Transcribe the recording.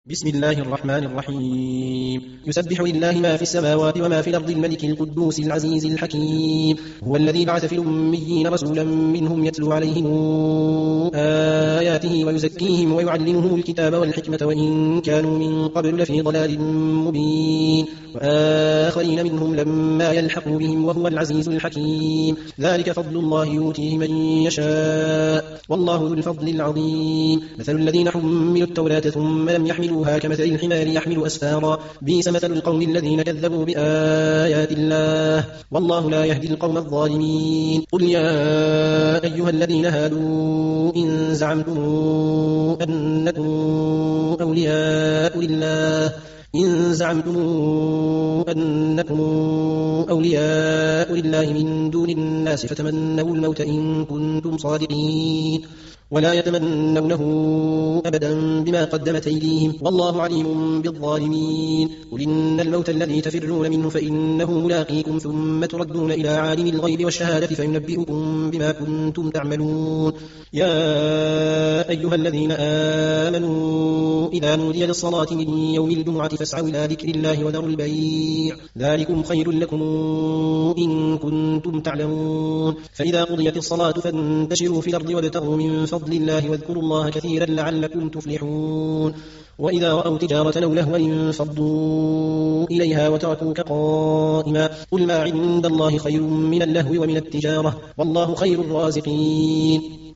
بسم الله الرحمن الرحيم يسبح لله ما في السماوات وما في الأرض الملك القدوس العزيز الحكيم هو الذي بعث في الأميين رسولا منهم يتلو عليهم آياته ويزكيهم ويعلمهم الكتاب والحكمة وإن كانوا من قبل لفي ضلال مبين وآخرين منهم لما يلحقوا بهم وهو العزيز الحكيم ذلك فضل الله يؤتيه من يشاء والله ذو الفضل العظيم مثل الذين حملوا التوراة ثم لم يحملوها كمثل الحمار يحمل أسفارا بئس مثل القوم الذين كذبوا بآيات الله والله لا يهدي القوم الظالمين قل يا أيها الذين هادوا إن زعمتم أنكم أولياء لله من دون الناس فتمنوا الموت إن كنتم صادقين ولا يتمنونه أبدا بما قدمت أيديهم والله عليم بالظالمين قل إن الموت الذي تفرون منه فإنه ملاقيكم ثم تردون إلى عالم الغيب والشهادة فينبئكم بما كنتم تعملون يا أيها الذين آمنوا إذا نودي للصلاة من يوم الجمعة فاسعوا إلى ذكر الله وذروا البيع ذلكم خير لكم إن كنتم تعلمون فإذا قضيت الصلاة فانتشروا في الأرض وابتغوا من فضل الله واذكروا الله كثيرا لعلكم تفلحون وإذا رأوا تجارة أو لهوا انفضوا إليها وتركوك قائما قل ما عند الله خير من اللهو ومن التجارة والله خير الرازقين